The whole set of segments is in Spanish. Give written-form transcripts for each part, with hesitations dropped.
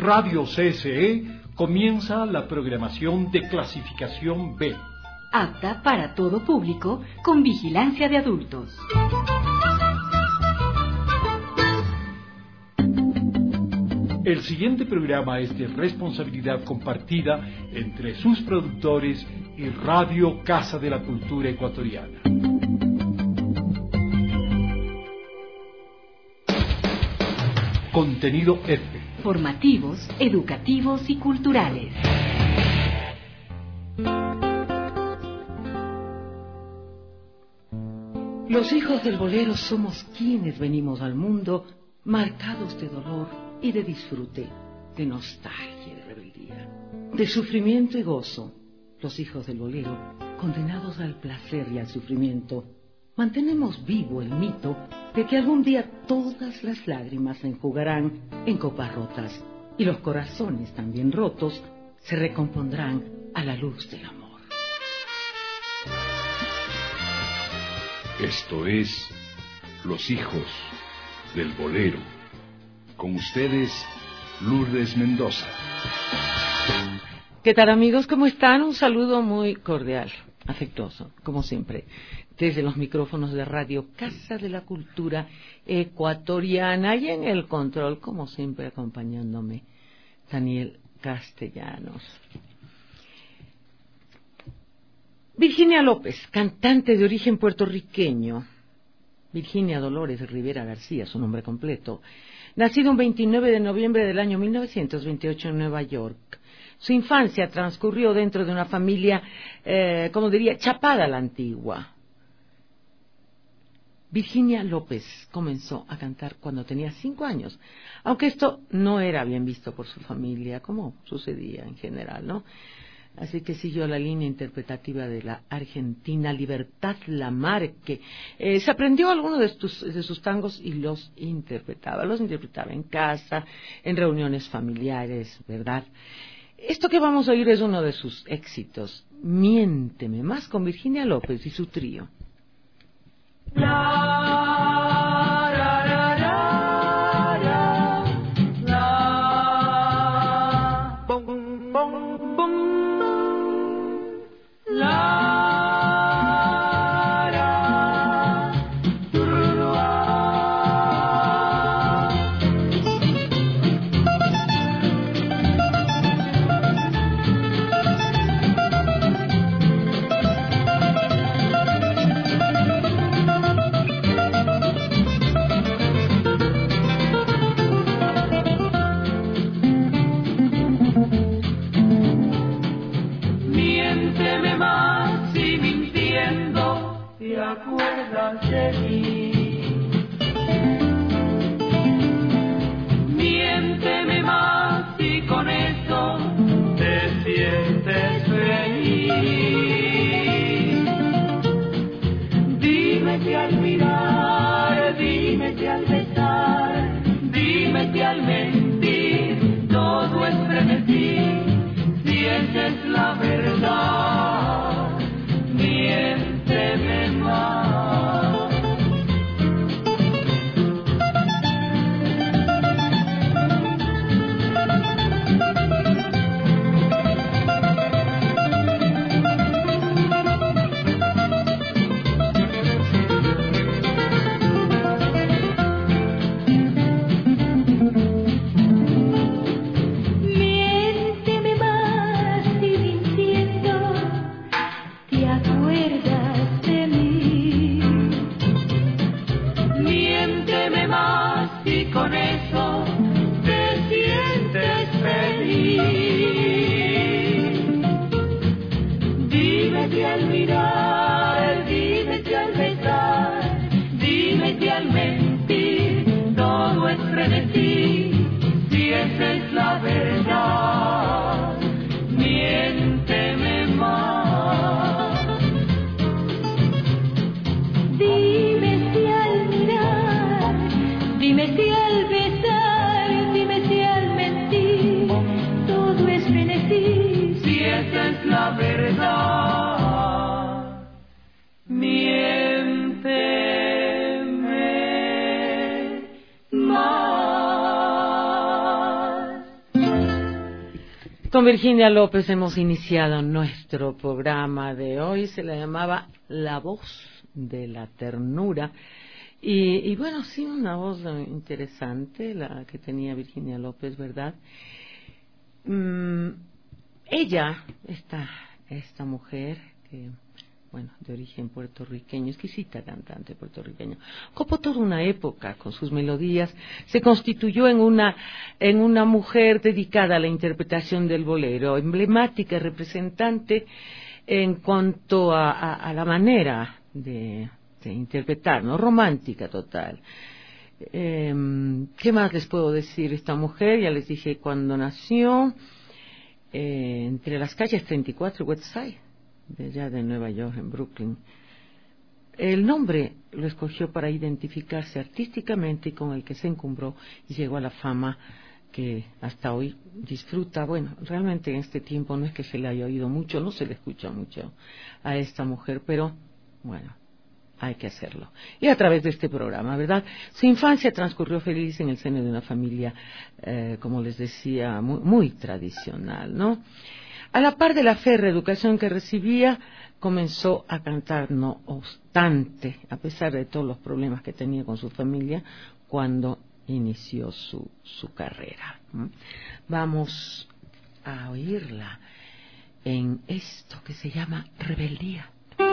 Radio CSE comienza la programación de clasificación B. Apta para todo público, con vigilancia de adultos. El siguiente programa es de responsabilidad compartida entre sus productores y Radio Casa de la Cultura Ecuatoriana. Contenido F. Formativos, educativos y culturales. Los hijos del bolero somos quienes venimos al mundo marcados de dolor y de disfrute, de nostalgia y de rebeldía, de sufrimiento y gozo. Los hijos del bolero, condenados al placer y al sufrimiento, mantenemos vivo el mito de que algún día todas las lágrimas se enjugarán en copas rotas y los corazones también rotos se recompondrán a la luz del amor. Esto es Los hijos del bolero. Con ustedes, Lourdes Mendoza. ¿Qué tal, amigos? ¿Cómo están? Un saludo muy cordial, afectuoso, como siempre, desde los micrófonos de Radio Casa de la Cultura Ecuatoriana y en el control, como siempre, acompañándome, Daniel Castellanos. Virginia López, cantante de origen puertorriqueño. Virginia Dolores Rivera García, su nombre completo. Nacido un 29 de noviembre del año 1928 en Nueva York. Su infancia transcurrió dentro de una familia, como diría, chapada a la antigua. Virginia López comenzó a cantar cuando tenía 5 años, aunque esto no era bien visto por su familia, como sucedía en general, ¿no? Así que siguió la línea interpretativa de la argentina Libertad Lamarque. Se aprendió algunos de sus tangos y los interpretaba. Los interpretaba en casa, en reuniones familiares, ¿verdad? Esto que vamos a oír es uno de sus éxitos. Miénteme más, con Virginia López y su trío. Miénteme más y con eso te sientes feliz. Dime que al mirar, dime que al besar, dime que al mentir todo es frenesí. Si esa es la verdad, miénteme más. Dime si al besar Con Virginia López hemos iniciado nuestro programa de hoy, se la llamaba La Voz de la Ternura. Y bueno, sí, una voz interesante la que tenía Virginia López, ¿verdad? Ella, esta mujer, que, bueno, de origen puertorriqueño, exquisita cantante puertorriqueña, ocupó toda una época con sus melodías, se constituyó en una mujer dedicada a la interpretación del bolero, emblemática, representante en cuanto a la manera de interpretar, ¿no? Romántica total. ¿Qué más les puedo decir? Esta mujer, ya les dije cuando nació, entre las calles 34 y West Side, de allá de Nueva York, en Brooklyn. El nombre lo escogió para identificarse artísticamente y con el que se encumbró y llegó a la fama que hasta hoy disfruta. Bueno, realmente en este tiempo no es que se le haya oído mucho, no se le escucha mucho a esta mujer, pero bueno, hay que hacerlo. Y a través de este programa, ¿verdad? Su infancia transcurrió feliz en el seno de una familia, como les decía, muy, muy tradicional, ¿no? A la par de la férrea educación que recibía, comenzó a cantar, no obstante, a pesar de todos los problemas que tenía con su familia, cuando inició su carrera. Vamos a oírla en esto que se llama Rebeldía.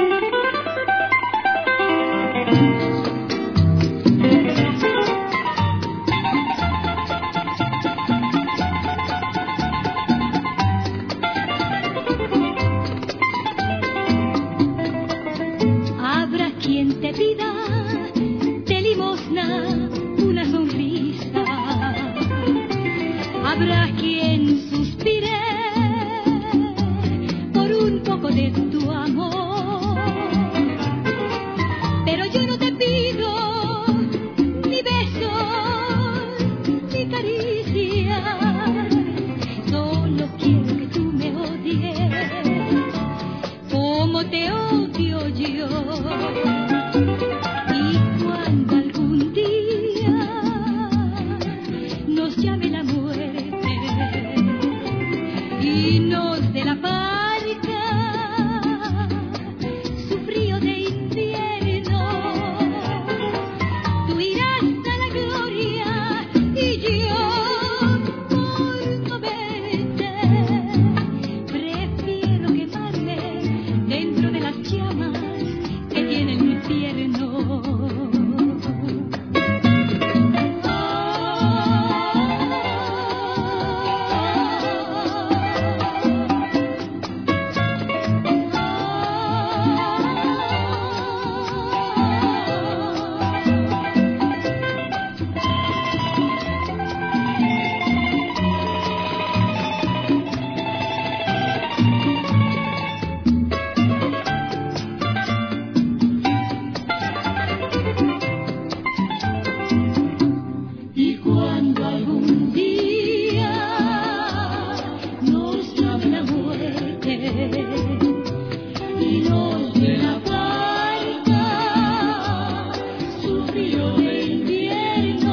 Habrá quien te pida de limosna una sonrisa, habrá quien suspire por un poco de tu amor, pero yo no te pido ni besos ni caricias, solo quiero que tú me odies como te odio yo. Y cuando algún día nos llame la muerte y nos dé la parca su frío de invierno, tú irás a la gloria y yo por no verte prefiero quemarme dentro de las llamas que tiene el infierno. Y cuando algún día nos llame la muerte y nos dé la parca su frío de invierno,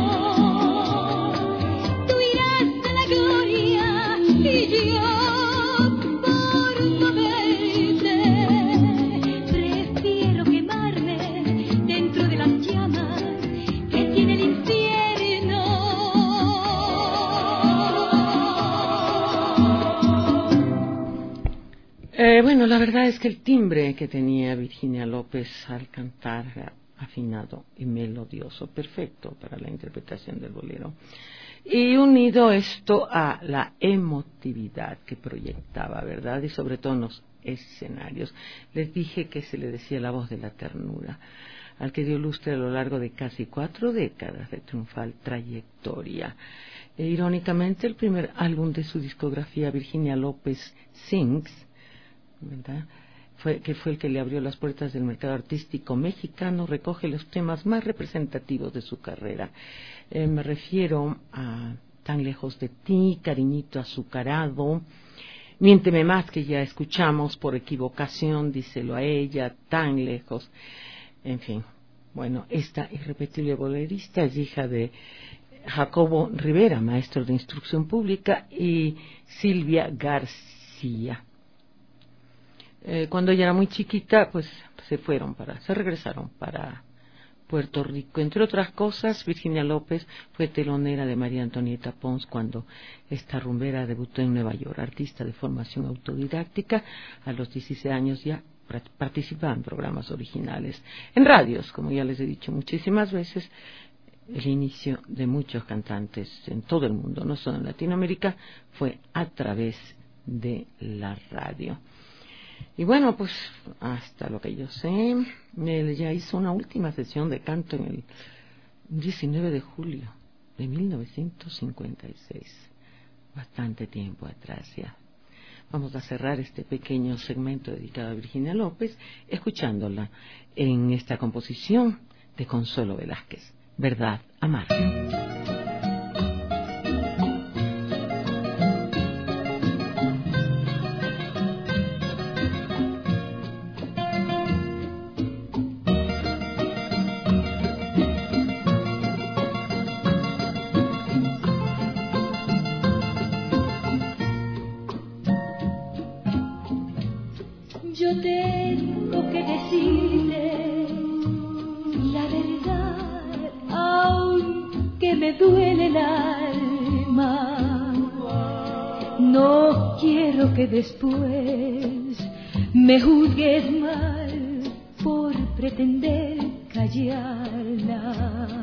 tú irás a la gloria y yo por no verte prefiero quemarme dentro de las llamas que tiene el infierno. Bueno, la verdad es que el timbre que tenía Virginia López al cantar era afinado y melodioso, perfecto para la interpretación del bolero. Y unido esto a la emotividad que proyectaba, ¿verdad? Y sobre todo en los escenarios. Les dije que se le decía la voz de la ternura, al que dio lustre a lo largo de casi 4 décadas de triunfal trayectoria. Irónicamente, el primer álbum de su discografía, Virginia López Sings, ¿verdad?, fue el que le abrió las puertas del mercado artístico mexicano, recoge los temas más representativos de su carrera. Me refiero a Tan lejos de ti, Cariñito azucarado, Miénteme más, que ya escuchamos, Por equivocación, Díselo a ella, Tan lejos, en fin. Bueno, esta irrepetible bolerista es hija de Jacobo Rivera, maestro de instrucción pública, y Silvia García. Cuando ella era muy chiquita, pues se regresaron para Puerto Rico. Entre otras cosas, Virginia López fue telonera de María Antonieta Pons cuando esta rumbera debutó en Nueva York. Artista de formación autodidáctica, a los 16 años ya participaba en programas originales en radios, como ya les he dicho muchísimas veces. El inicio de muchos cantantes en todo el mundo, no solo en Latinoamérica, fue a través de la radio. Y bueno, pues hasta lo que yo sé, él ya hizo una última sesión de canto en el 19 de julio de 1956, bastante tiempo atrás ya. Vamos a cerrar este pequeño segmento dedicado a Virginia López escuchándola en esta composición de Consuelo Velázquez, Verdad Amarga. Yo tengo que decirte la verdad, aunque me duele el alma. No quiero que después me juzgues mal por pretender callarla.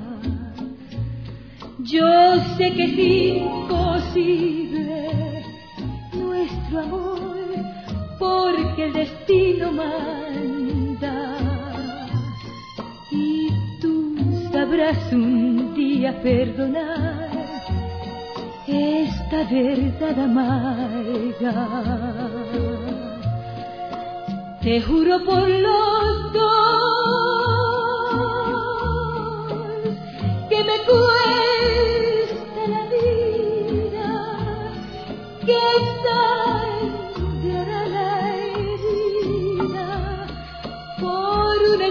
Yo sé que es imposible nuestro amor, porque el destino manda, y tú sabrás un día perdonar esta verdad amarga. Te juro por los dos que me cuesta la vida, que sangrará la herida por una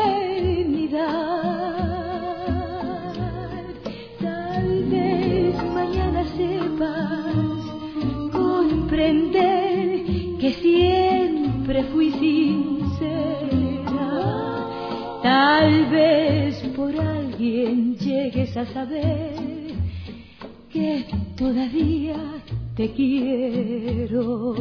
eternidad. Tal vez mañana sepas comprender que siempre fui sincera. Tal vez por alguien llegues a saber que todavía te quiero.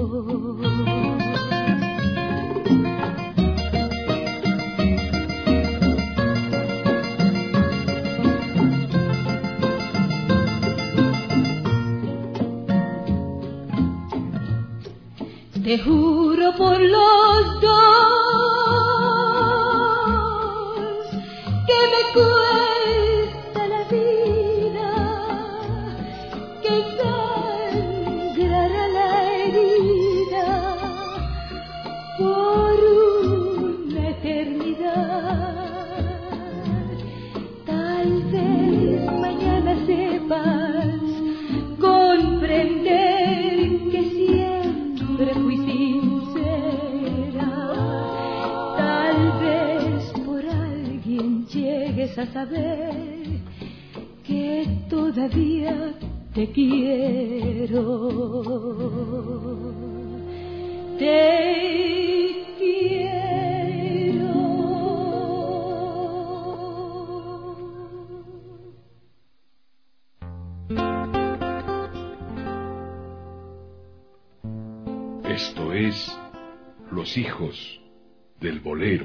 Te juro por los dos que me cuesta la vida, que sangrará la herida por una eternidad. Tal vez mañana sepas comprender que siempre fui sincera. Tal vez por alguien llegues a saber que todavía te quiero. Te quiero. Esto es Los Hijos del Bolero.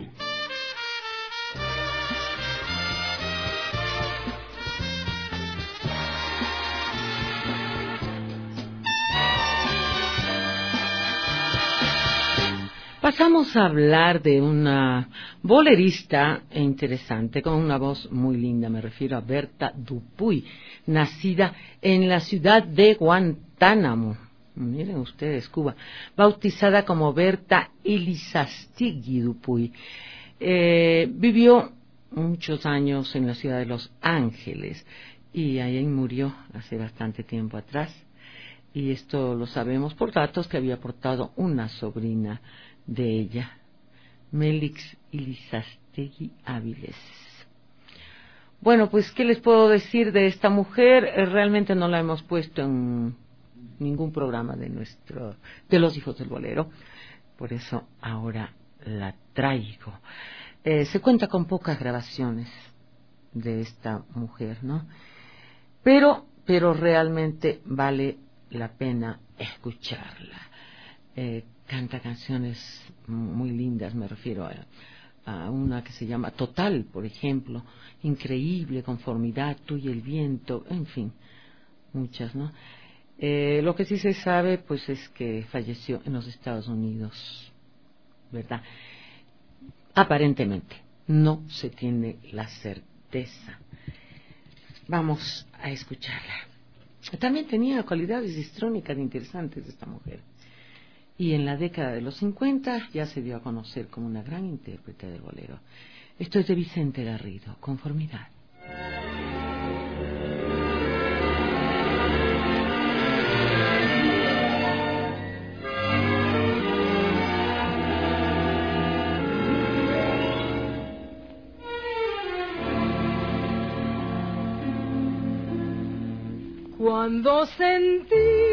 Pasamos a hablar de una bolerista interesante, con una voz muy linda. Me refiero a Berta Dupuy, nacida en la ciudad de Guantánamo. Miren ustedes, Cuba, bautizada como Berta Elizastegui Dupuy. Vivió muchos años en la ciudad de Los Ángeles y ahí murió hace bastante tiempo atrás. Y esto lo sabemos por datos que había aportado una sobrina de ella, Melix Elizastegui Áviles. Bueno, pues, ¿qué les puedo decir de esta mujer? Realmente no la hemos puesto en ningún programa de los Hijos del Bolero, por eso ahora la traigo. Se cuenta con pocas grabaciones de esta mujer, ¿no? Pero realmente vale la pena escucharla. Canta canciones muy lindas, me refiero a una que se llama Total, por ejemplo, Increíble, Conformidad, Tú y el Viento, en fin, muchas, ¿no? Lo que sí se sabe, pues, es que falleció en los Estados Unidos, ¿verdad? Aparentemente, no se tiene la certeza. Vamos a escucharla. También tenía cualidades histrónicas interesantes esta mujer. Y en la década de los 50 ya se dio a conocer como una gran intérprete de bolero. Esto es de Vicente Garrido, Conformidad. Cuando sentí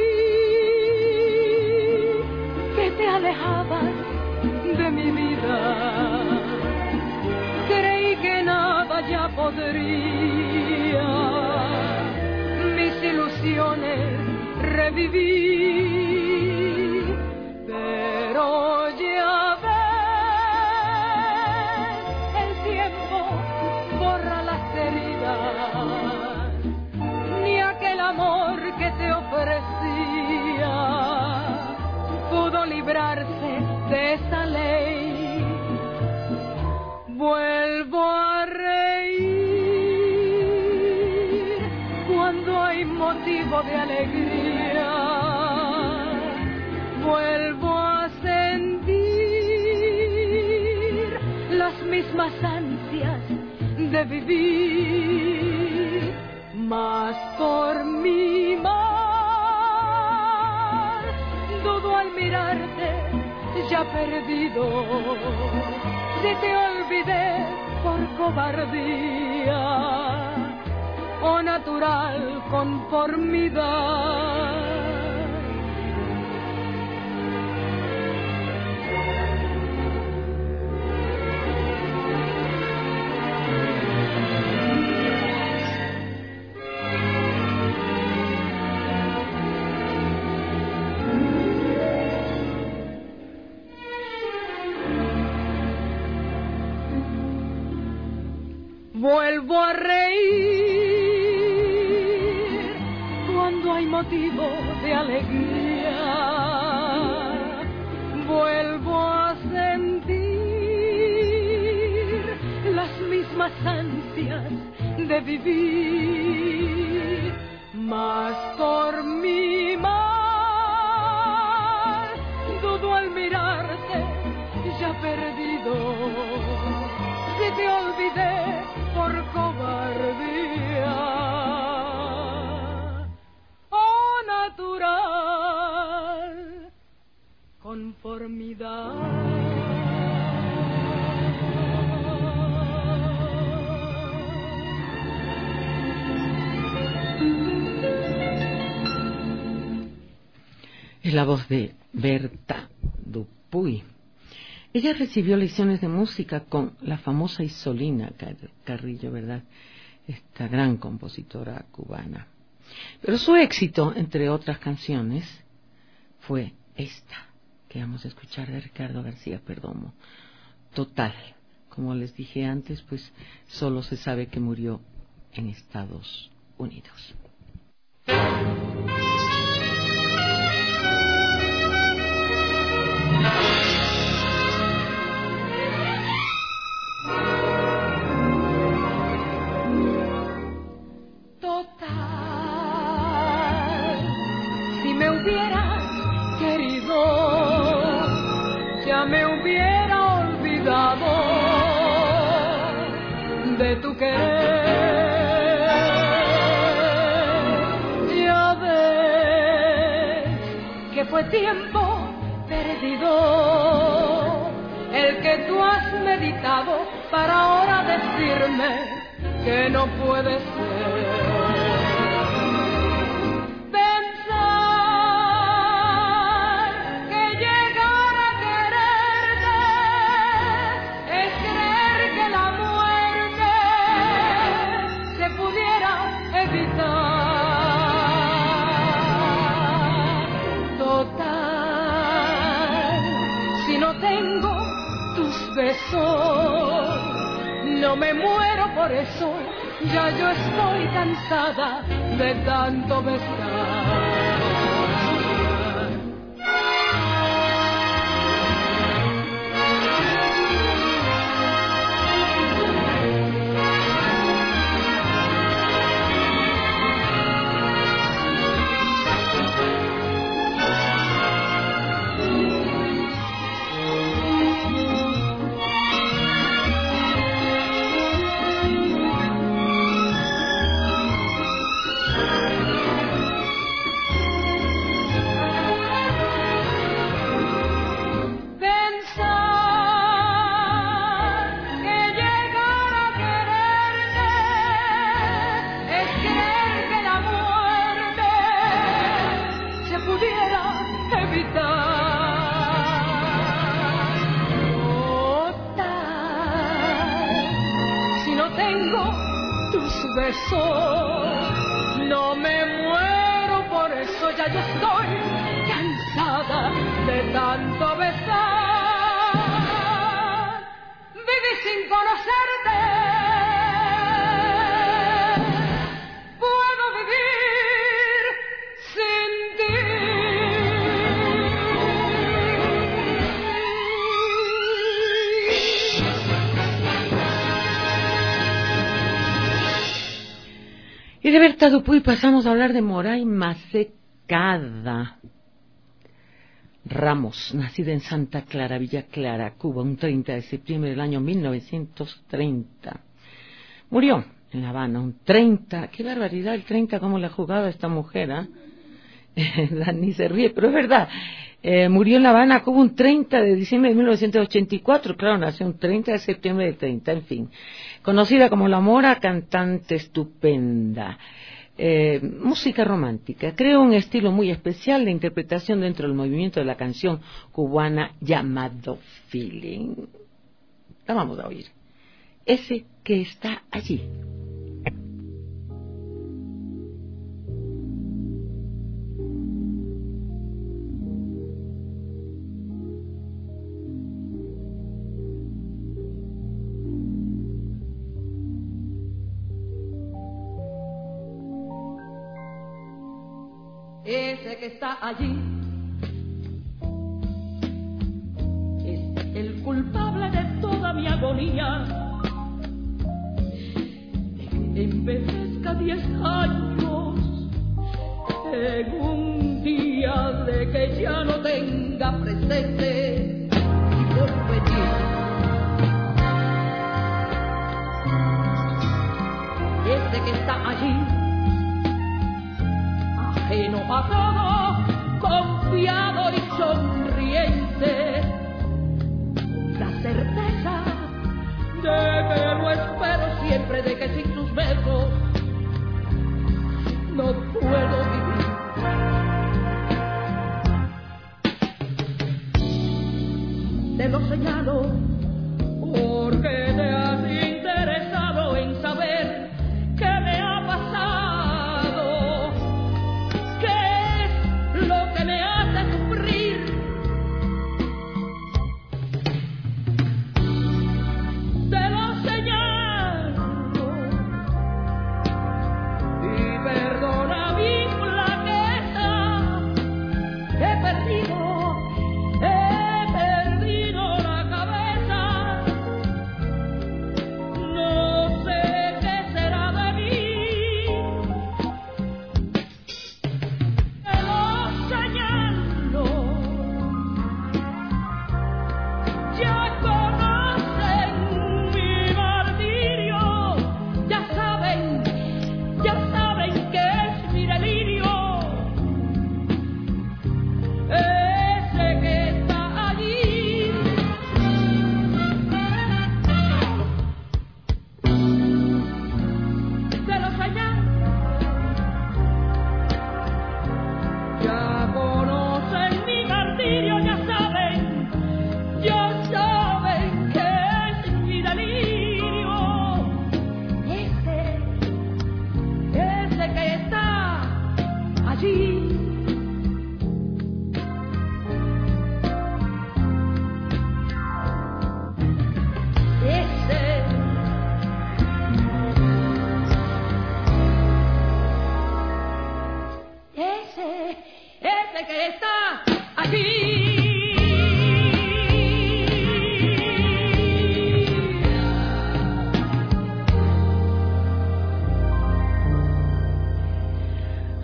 que te alejabas de mi vida, creí que nada ya podría mis ilusiones revivir, pero ya ves, el tiempo borra las heridas, ni aquel amor que te ofrecía pudo librarse de esa ley. Vuelvo a reír cuando hay motivo de alegría, vuelvo a sentir las mismas ansias de vivir, mas por mi mal dudo al mirarte ya perdido, si te olvidé por cobardía o natural conformidad. Vuelvo a reír cuando hay motivo de alegría, vuelvo a sentir las mismas ansias de vivir, mas por mi mal dudo al mirarte ya perdido, si te olvidé por cobardía o natural conformidad. Es la voz de Berta Dupuy. Ella recibió lecciones de música con la famosa Isolina Carrillo, ¿verdad? Esta gran compositora cubana. Pero su éxito, entre otras canciones, fue esta, que vamos a escuchar de Ricardo García Perdomo, Total. Como les dije antes, pues solo se sabe que murió en Estados Unidos. Me hubiera olvidado de tu querer. Ya ves que fue tiempo perdido el que tú has meditado para ahora decirme que no puede ser. Pensar que llegar a quererte es creer que la muerte se pudiera evitar. Total, si no tengo tus besos, no me muero por eso, ya yo estoy cansada de tanto besar. No me muero por eso, ya yo estoy cansada de tanto besar. Viví sin conocerte, puedo vivir sin ti. Y de Berta Dupuy pasamos a hablar de Moray Masecada Ramos, nacida en Santa Clara, Villa Clara, Cuba, un 30 de septiembre del año 1930. Murió en La Habana, un 30, qué barbaridad, el 30, cómo le ha jugado a esta mujer, Dani se ríe, pero es verdad. Murió en La Habana, Cuba, un 30 de diciembre de 1984, claro, nació un 30 de septiembre de 30, en fin. Conocida como La Mora, cantante estupenda. Música romántica. Creó un estilo muy especial de interpretación dentro del movimiento de la canción cubana llamado feeling. La vamos a oír. Ese que está allí. Ese que está allí es el culpable de toda mi agonía, de que envejezca 10 años en un día, de que ya no tenga presente mi porvenir. Ese que está allí, ajeno a todo, confiado y sonriente, con la certeza de que lo espero siempre, de que sin sus besos no puedo vivir. Te lo señalo porque te has interesado en saber qué me ha pasado. He perdido la cabeza.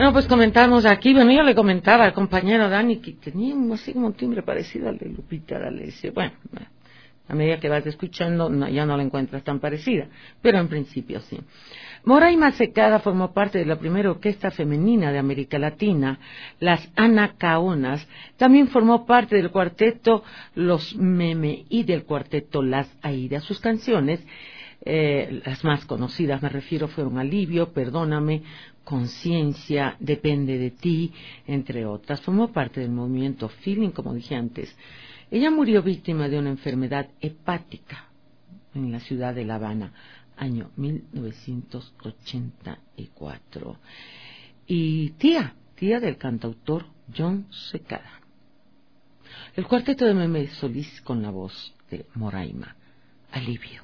Bueno, pues comentamos aquí, bueno, yo le comentaba al compañero Dani que tenía así como un timbre parecido al de Lupita D'Alessio. Bueno, a medida que vas escuchando ya no la encuentras tan parecida, pero en principio sí. Moraima Secada formó parte de la primera orquesta femenina de América Latina, las Anacaonas. También formó parte del cuarteto Los Meme y del cuarteto Las Aida. Sus canciones, las más conocidas, me refiero, fueron Alivio, Perdóname, Conciencia, Depende de ti, entre otras. Formó parte del movimiento Feeling, como dije antes. Ella murió víctima de una enfermedad hepática en la ciudad de La Habana, año 1984. Y tía del cantautor John Secada. El cuarteto de Meme Solís con la voz de Moraima, Alivio.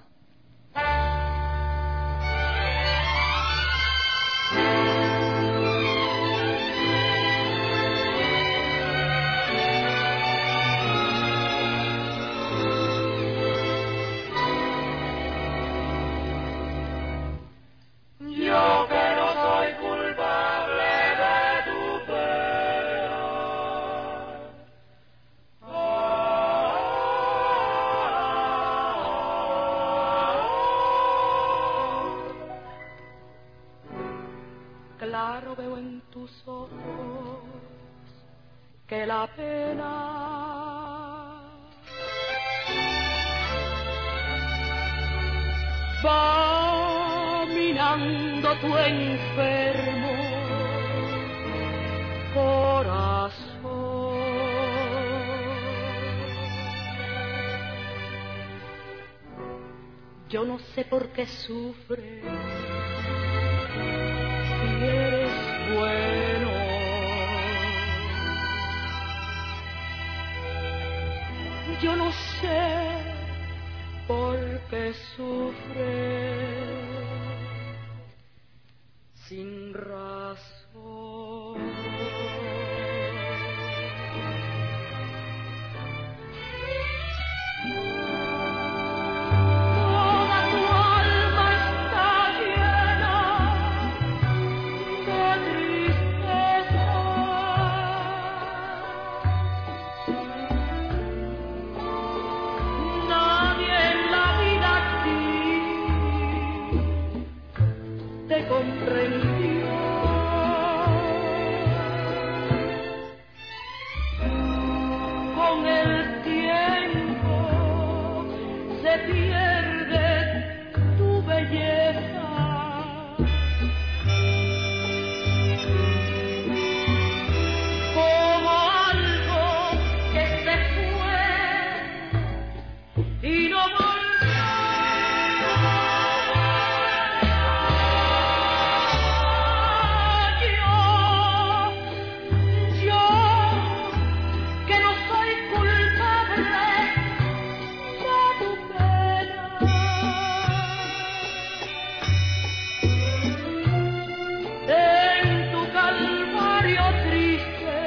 Yo que no soy culpable de tu pena, claro veo en tus ojos que la pena va minando tu enfermo corazón. Yo no sé por qué sufres si eres bueno. Yo no sé por qué sufres sin razón. Toda tu alma está llena de tristeza. Nadie en la vida a ti te comprendió. Con el tiempo se pierde tu belleza. Como algo que se fue y no volvió. Yo que no soy culpable de tu pena, en tu calvario triste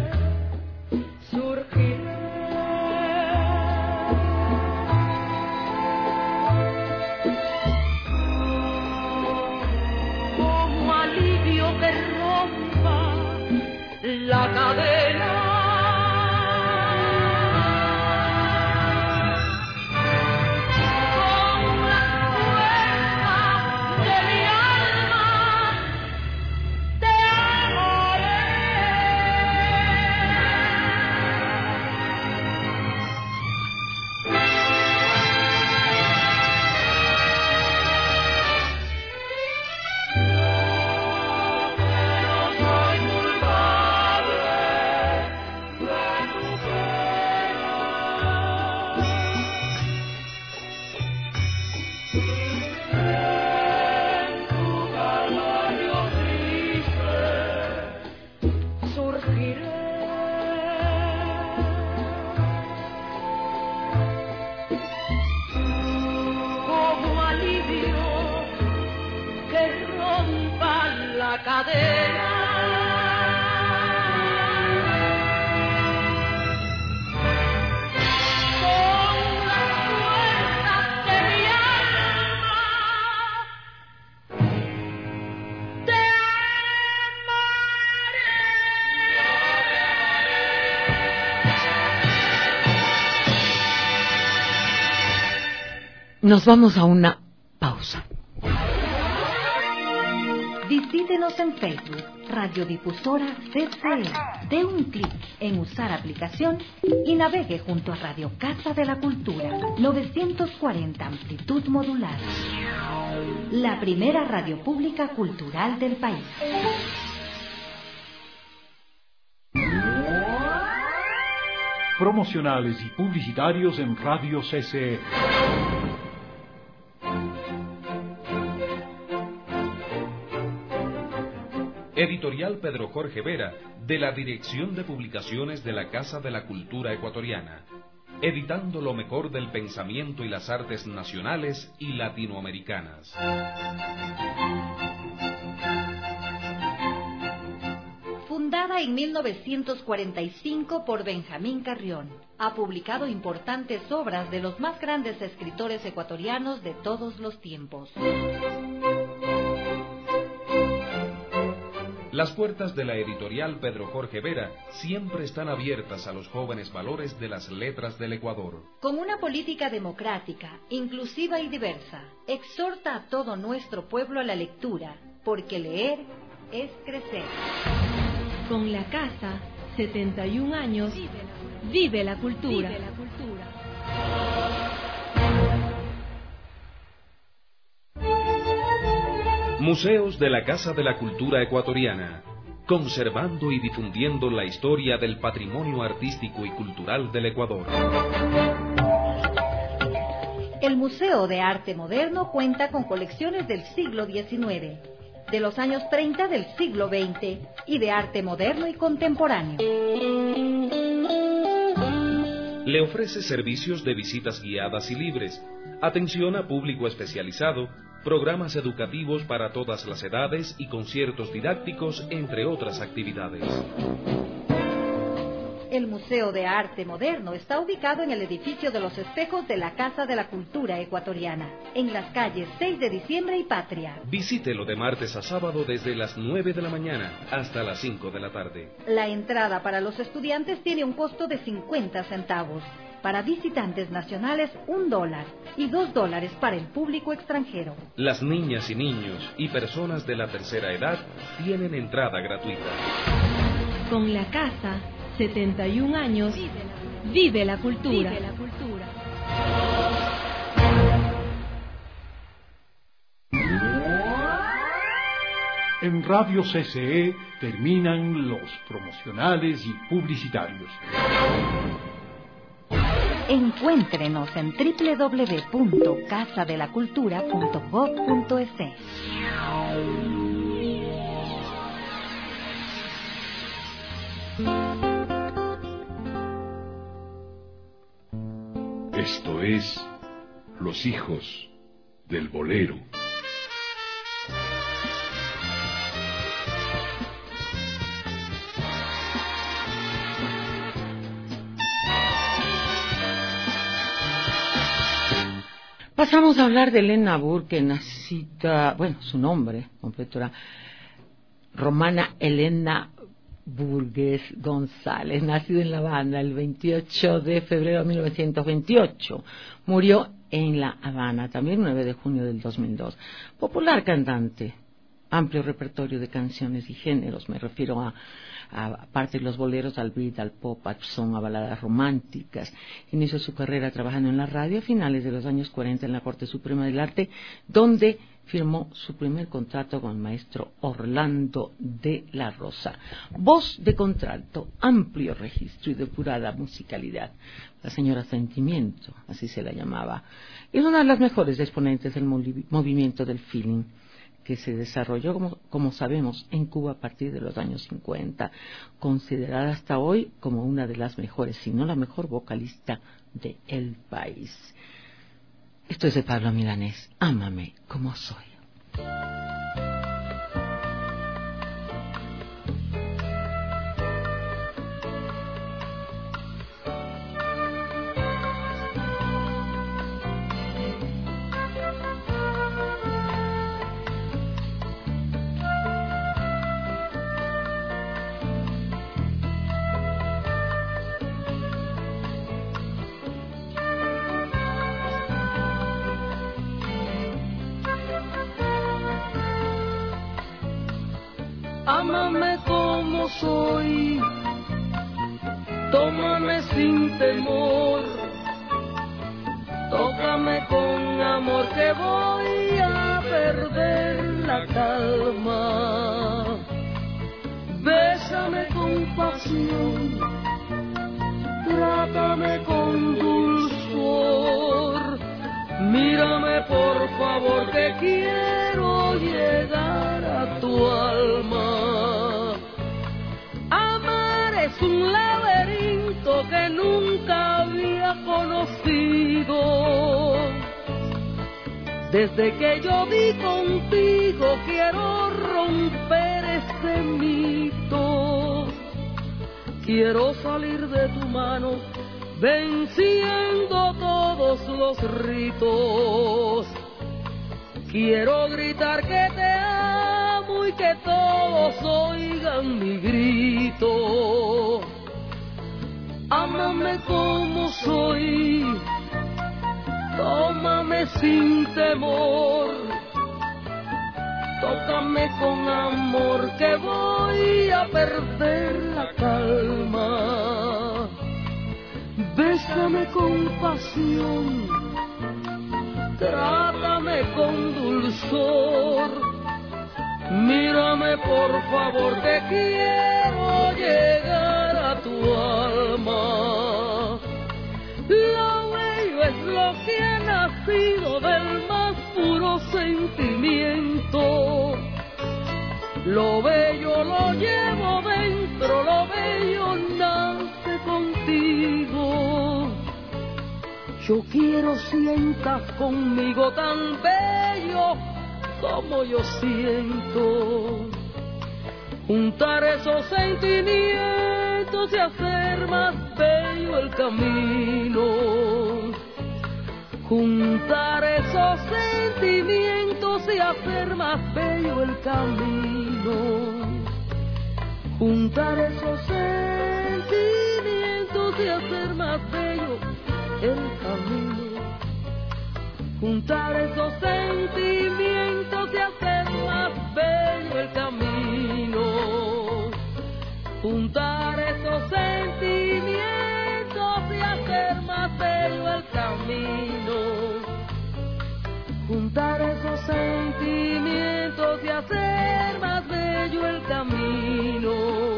surgiré como alivio que rompa la cadena. Con la fuerza de mi alma te amaré. Como alivio que rompa la cadena. Con la fuerza de mi alma te amaré. Nos vamos a una pausa. Visítenos en Facebook, Radiodifusora CCE. Dé un clic en usar aplicación y navegue junto a Radio Casa de la Cultura, 940 amplitud modulada. La primera radio pública cultural del país. Promocionales y publicitarios en Radio CCE. Editorial Pedro Jorge Vera, de la Dirección de Publicaciones de la Casa de la Cultura Ecuatoriana, editando lo mejor del pensamiento y las artes nacionales y latinoamericanas. Fundada en 1945 por Benjamín Carrión, ha publicado importantes obras de los más grandes escritores ecuatorianos de todos los tiempos. Las puertas de la editorial Pedro Jorge Vera siempre están abiertas a los jóvenes valores de las letras del Ecuador. Con una política democrática, inclusiva y diversa, exhorta a todo nuestro pueblo a la lectura, porque leer es crecer. Con la casa, 71 años, vive la cultura. Vive la cultura. Museos de la Casa de la Cultura Ecuatoriana, conservando y difundiendo la historia del patrimonio artístico y cultural del Ecuador. El Museo de Arte Moderno cuenta con colecciones del siglo XIX, de los años 30 del siglo XX y de arte moderno y contemporáneo. Le ofrece servicios de visitas guiadas y libres, atención a público especializado, programas educativos para todas las edades y conciertos didácticos, entre otras actividades. El Museo de Arte Moderno está ubicado en el edificio de los espejos de la Casa de la Cultura Ecuatoriana, en las calles 6 de Diciembre y Patria. Visítelo de martes a sábado desde las 9 de la mañana hasta las 5 de la tarde. La entrada para los estudiantes tiene un costo de 50 centavos. Para visitantes nacionales, $1 y $2 para el público extranjero. Las niñas y niños y personas de la tercera edad tienen entrada gratuita. Con la casa, 71 años, vive la cultura. Vive la cultura. En Radio CCE terminan los promocionales y publicitarios. Encuéntrenos en www.casadelacultura.gov.es. Esto es Los Hijos del Bolero. Pasamos a hablar de Elena Burke, nacida, su nombre completo era Romana Elena Burgues González, nacida en La Habana el 28 de febrero de 1928. Murió en La Habana también el 9 de junio del 2002. Popular cantante, amplio repertorio de canciones y géneros, me refiero a parte de los boleros, al beat, al pop, al son, a baladas románticas. Inició su carrera trabajando en la radio a finales de los años 40 en la Corte Suprema del Arte, donde firmó su primer contrato con el maestro Orlando de la Rosa. Voz de contralto, amplio registro y depurada musicalidad. La señora Sentimiento, así se la llamaba. Es una de las mejores exponentes del movimiento del feeling, que se desarrolló, como sabemos, en Cuba a partir de los años 50, considerada hasta hoy como una de las mejores, si no la mejor vocalista del país. Esto es de Pablo Milanés, Ámame como soy. Ámame como soy, tómame sin temor, tócame con amor que voy a perder la calma. Bésame con pasión, trátame con dulzor, mírame por favor que quiero llegar a tu alma. Amar es un laberinto que nunca había conocido. Desde que yo vi contigo quiero romper ese mito. Quiero salir de tu mano venciendo todos los ritos. Quiero gritar que te amo y que todos oigan mi grito. Ámame como soy, tómame sin temor, tócame con amor que voy a perder la calma. Bésame con pasión, trátame con dulzor, mírame por favor que quiero llegar a tu alma. Lo bello es lo que ha nacido del más puro sentimiento. Lo bello lo llevo dentro, lo bello nace contigo. Yo quiero sientas conmigo tan bello como yo siento. Juntar esos sentimientos y hacer más bello el camino. Juntar esos sentimientos y hacer más bello el camino. Juntar esos sentimientos y hacer más bello el camino. Juntar esos sentimientos y hacer más bello el camino. Juntar esos sentimientos y hacer más bello el camino. Juntar esos sentimientos y hacer más bello el camino.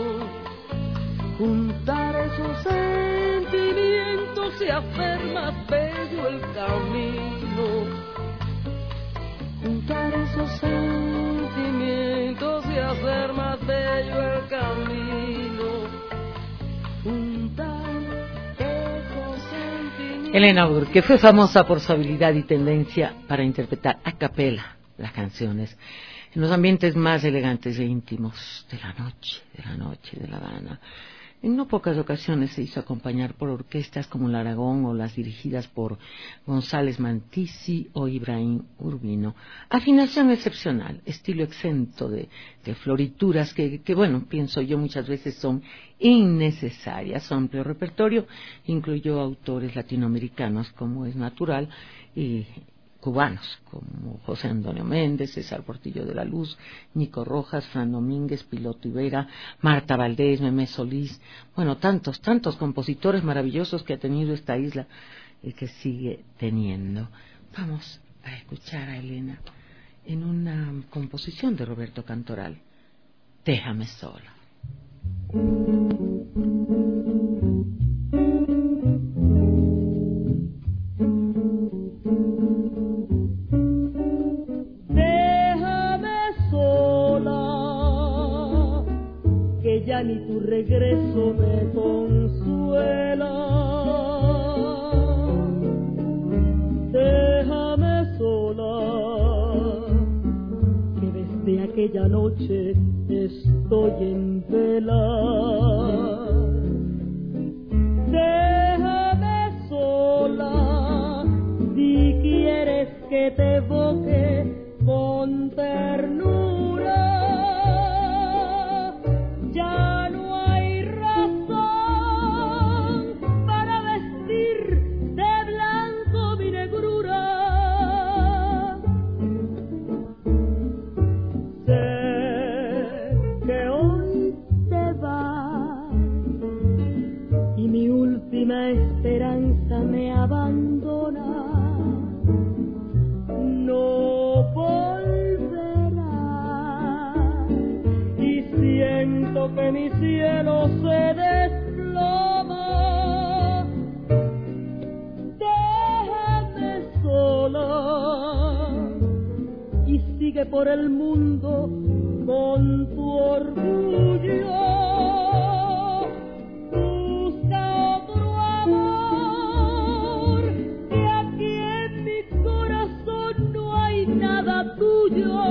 Juntar esos sentimientos y hacer más bello el camino. Juntar esos sentimientos y hacer más bello el camino. Juntar esos sentimientos. Elena Burke fue famosa por su habilidad y tendencia para interpretar a capela las canciones en los ambientes más elegantes e íntimos de la noche, de La Habana. En no pocas ocasiones se hizo acompañar por orquestas como el Aragón o las dirigidas por González Mantisi o Ibrahim Urbino. Afinación excepcional, estilo exento de florituras que, bueno, pienso yo muchas veces son innecesarias. Su amplio repertorio incluyó autores latinoamericanos, como es natural, y cubanos como José Antonio Méndez, César Portillo de la Luz, Nico Rojas, Fran Domínguez, Piloto Ibera, Marta Valdés, Memé Solís, bueno, tantos compositores maravillosos que ha tenido esta isla y que sigue teniendo. Vamos a escuchar a Elena en una composición de Roberto Cantoral, Déjame sola. Ya ni tu regreso me consuela. Déjame sola, que desde aquella noche estoy en vela. Déjame sola, si quieres que te evoque con ternura. siento que mi cielo se desploma. Déjame sola y sigue por el mundo con tu orgullo. Busca otro amor, que aquí en mi corazón no hay nada tuyo.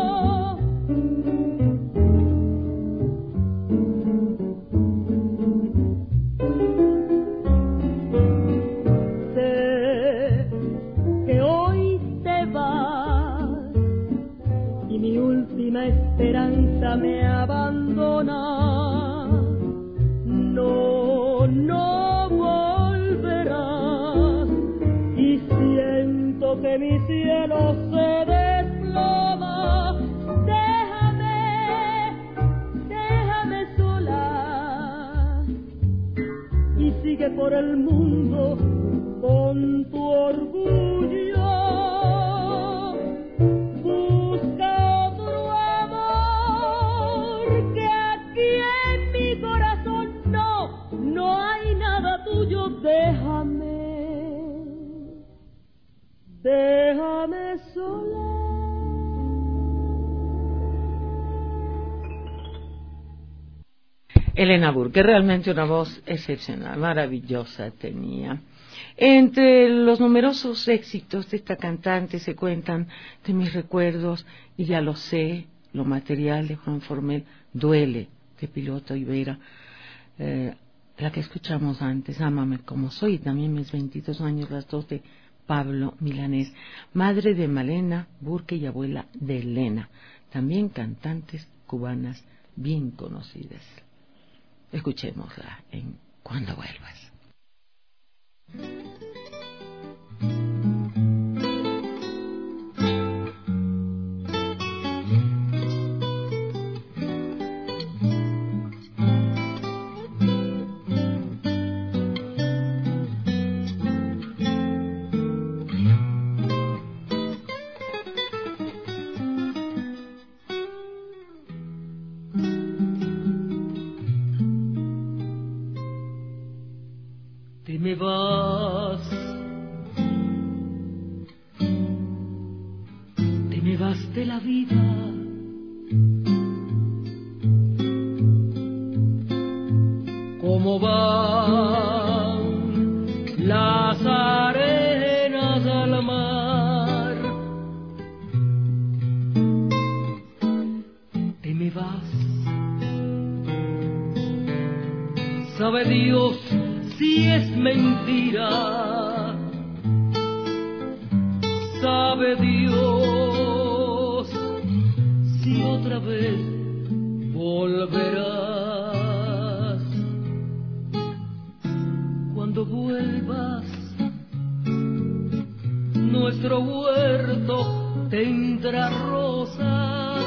Sé que hoy te vas y mi última esperanza me abandona. No, no volverás y siento que mi cielo se desploma. Déjame sola y sigue por el mundo con tu orgullo. Busca otro amor, que aquí en mi corazón no hay nada tuyo. Déjame sola. Elena Burke, realmente una voz excepcional, maravillosa tenía. Entre los numerosos éxitos de esta cantante se cuentan De mis recuerdos y Ya lo sé, Lo material de Juan Formel, Duele de Piloto y Vera, la que escuchamos antes, Ámame como soy, también mis 22 años, las dos de Pablo Milanés, madre de Malena Burke y abuela de Elena, también cantantes cubanas bien conocidas. Escuchémosla en Cuando vuelvas. Me vas, te me vas de la vida, como van las arenas al mar, te me vas, sabe Dios si es mentira, sabe Dios si otra vez volverás. Cuando vuelvas, nuestro huerto tendrá rosas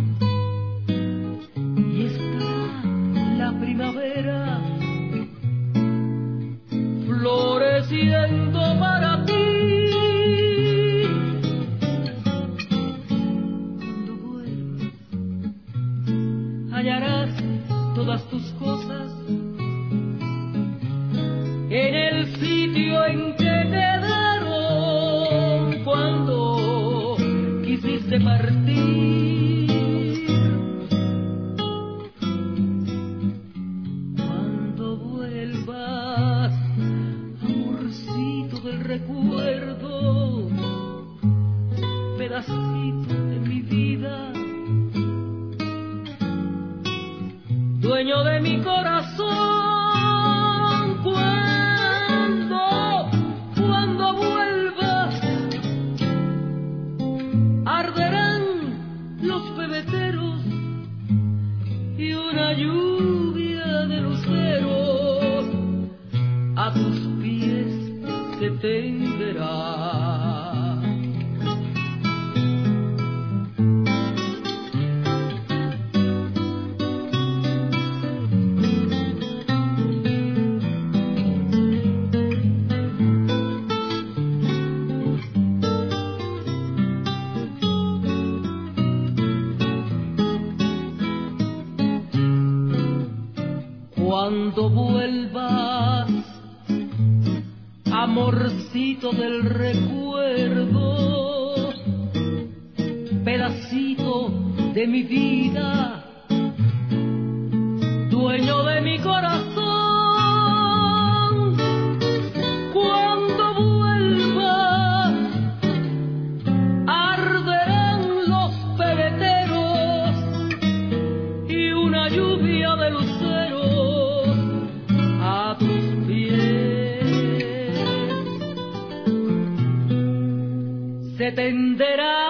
y estará la primavera floreciendo para ti. Cuando vuelvas, hallarás todas tus cosas en el sitio en que quedaron cuando quisiste partir. Recuerdo, pedacito de mi vida, dueño de mi corazón. Cuando vuelvas, arderán los pebeteros y una lluvia de luceros a tus pies se tenderá. Cuando vuelvas, amorcito del recuerdo, pedacito de mi vida, dueño de mi corazón, cuando vuelvas, arderán los pebeteros y una lluvia de luceros a tus pies se tenderá.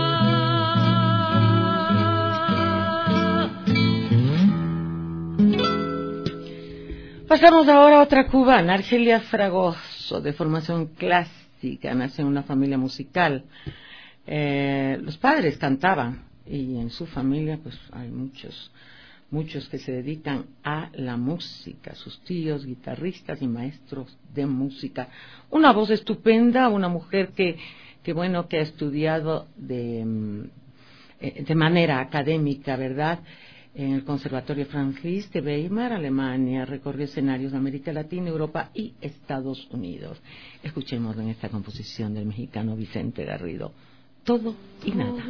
Pasamos ahora a otra cubana, Argelia Fragoso, de formación clásica, nació en una familia musical. Los padres cantaban y en su familia pues hay muchos que se dedican a la música, sus tíos, guitarristas y maestros de música. Una voz estupenda, una mujer que ha estudiado de manera académica, ¿verdad?, en el Conservatorio Franz Liszt de Weimar, Alemania. Recorrió escenarios de América Latina, Europa y Estados Unidos. Escuchémoslo en esta composición del mexicano Vicente Garrido, Todo y Nada.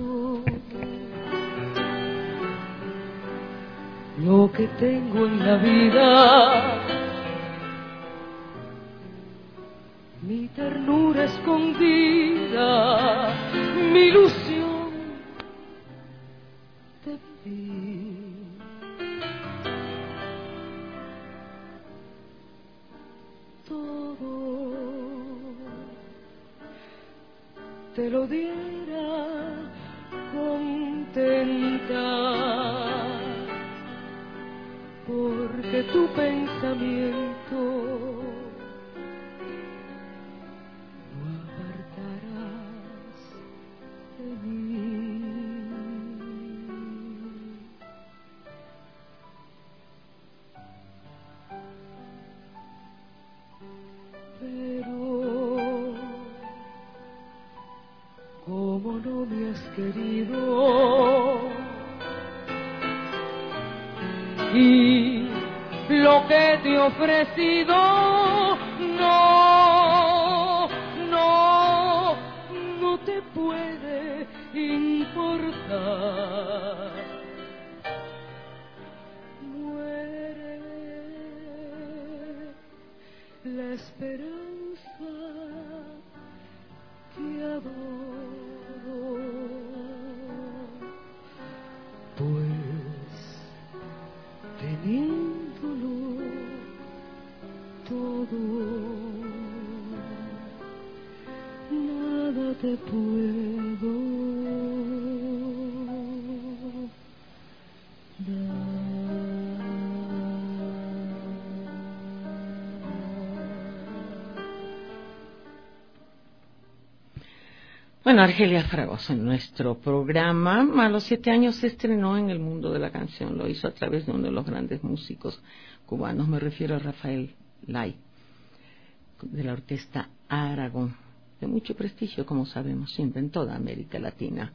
Lo que tengo en la vida, mi ternura escondida, mi ilusión de vivir. Todo te lo diera contenta, porque tu pensamiento no apartarás de mí. Pero como no me has querido y lo que te he ofrecido no te puede importar. Muere la esperanza, te adoro, pues teniéndolo todo, nada te puedo dar. Bueno, Argelia Fragoso en nuestro programa. A los 7 años se estrenó en el mundo de la canción. Lo hizo a través de uno de los grandes músicos cubanos. Me refiero a Rafael Lay, de la orquesta Aragón, de mucho prestigio, como sabemos, siempre en toda América Latina.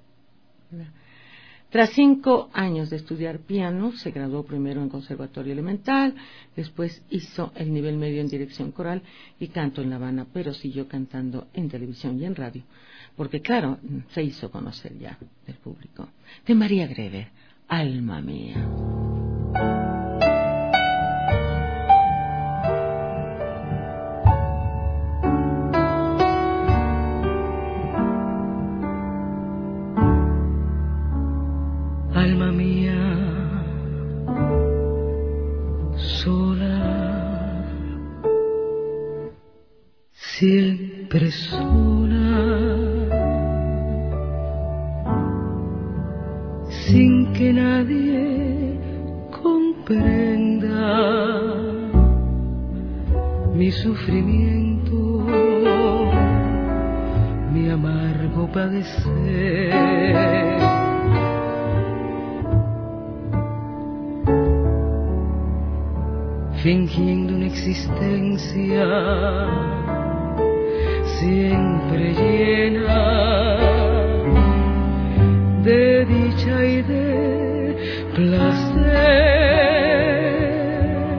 Tras 5 años de estudiar piano, se graduó primero en Conservatorio Elemental, después hizo el nivel medio en dirección coral y canto en La Habana, pero siguió cantando en televisión y en radio, porque claro, se hizo conocer ya del público. De María Greber, Alma Mía. Alma mía, sola, siempre sola, sin que nadie comprenda mi sufrimiento, mi amargo padecer. Fingiendo una existencia siempre llena de dicha y de placer.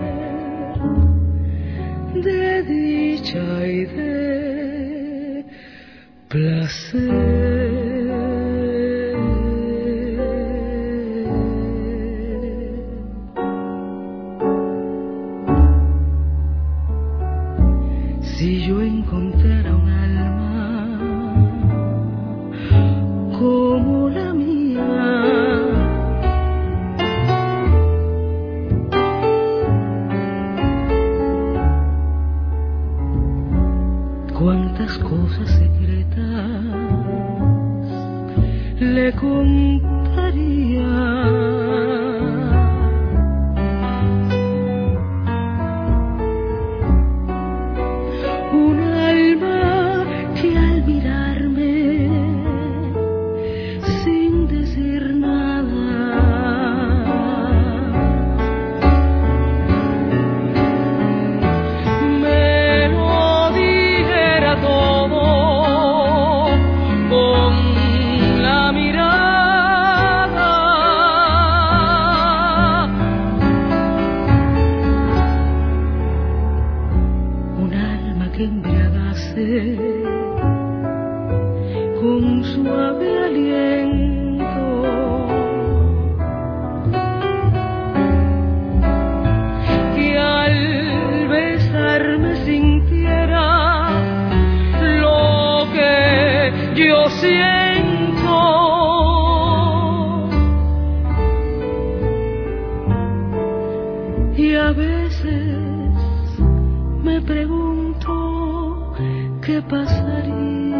a veces me pregunto qué pasaría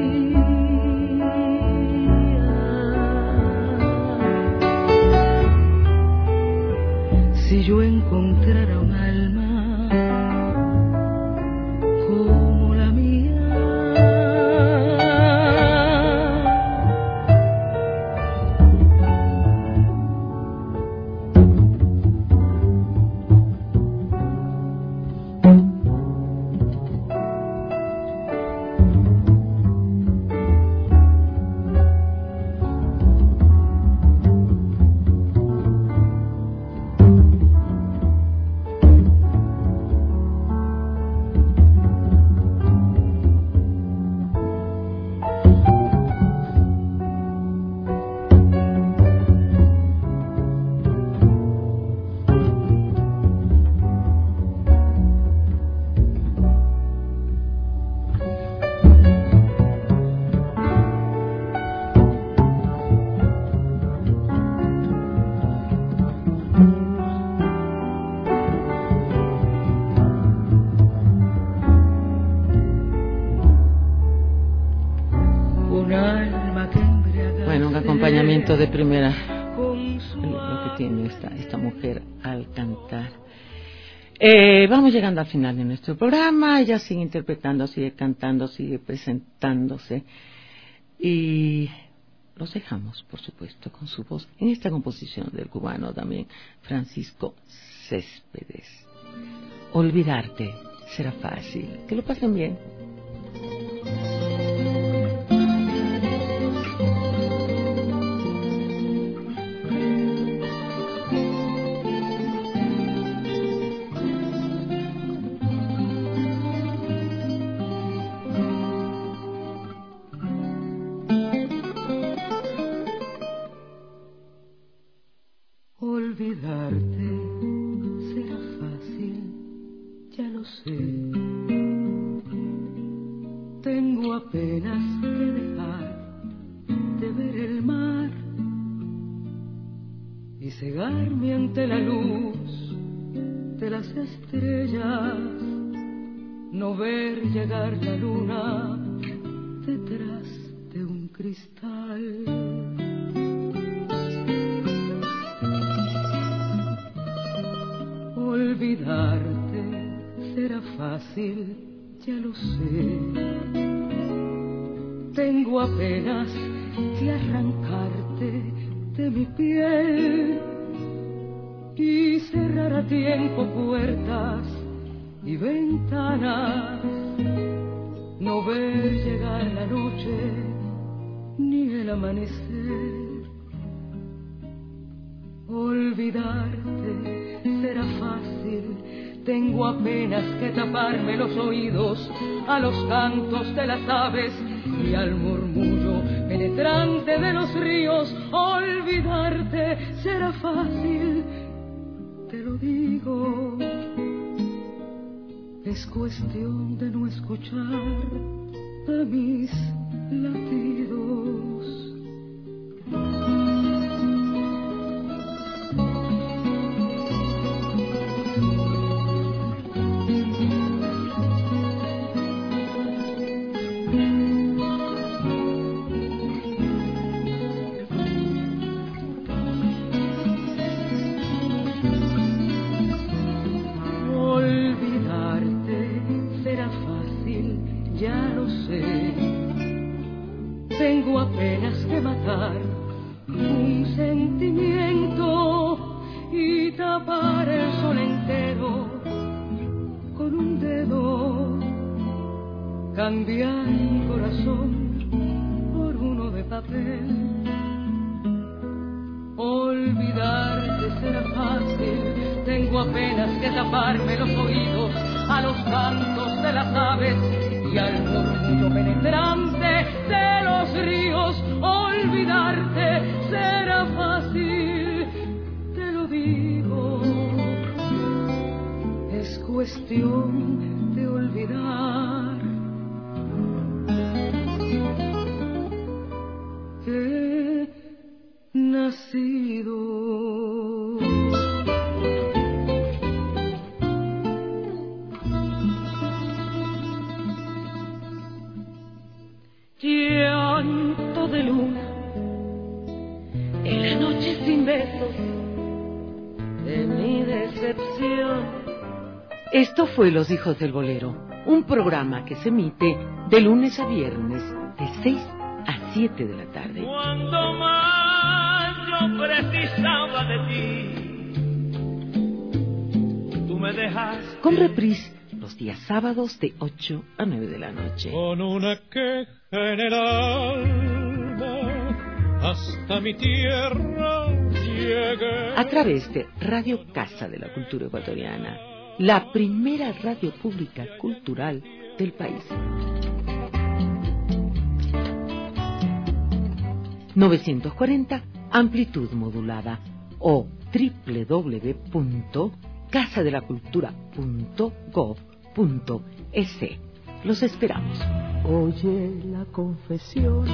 si yo encontrara un alma como la mía. De primera lo que tiene esta mujer al cantar. Vamos llegando al final de nuestro programa. Ella sigue interpretando, sigue cantando, sigue presentándose y los dejamos, por supuesto, con su voz en esta composición del cubano también Francisco Céspedes. Olvidarte será fácil. Que lo pasen bien. Olvidarte será fácil, ya lo sé. Tengo apenas que dejar de ver el mar y cegarme ante la luz de las estrellas, no ver llegar la luna detrás de un cristal. Olvidarte será fácil, ya lo sé. Tengo apenas que arrancarte de mi piel y cerrar a tiempo puertas y ventanas, no ver llegar la noche ni el amanecer. Olvidarte será fácil, tengo apenas que taparme los oídos a los cantos de las aves y al murmullo penetrante de los ríos. Olvidarte será fácil, te lo digo, es cuestión de no escuchar a mis latidos. Tengo apenas que matar un sentimiento y tapar el sol entero con un dedo, cambiar mi corazón por uno de papel. Olvidarte será fácil, tengo apenas que taparme los oídos a los cantos de las aves y al murmullo penetrante de los ríos. Olvidarte será fácil, te lo digo, es cuestión de olvidar que he nacido. decepción. Esto fue Los Hijos del Bolero, un programa que se emite de lunes a viernes de 6 a 7 de la tarde. Cuando más yo precisaba de ti, tú me dejaste. Con reprise los días sábados de 8 a 9 de la noche. Con una queja en el alma, hasta mi tierra llegué. A través de Radio Casa de la Cultura Ecuatoriana, la primera radio pública cultural del país. 940 amplitud modulada o www.casadelacultura.gov.es. Los esperamos. Oye la confesión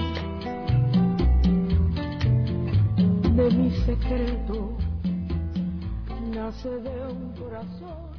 de mi secreto, nace de un corazón.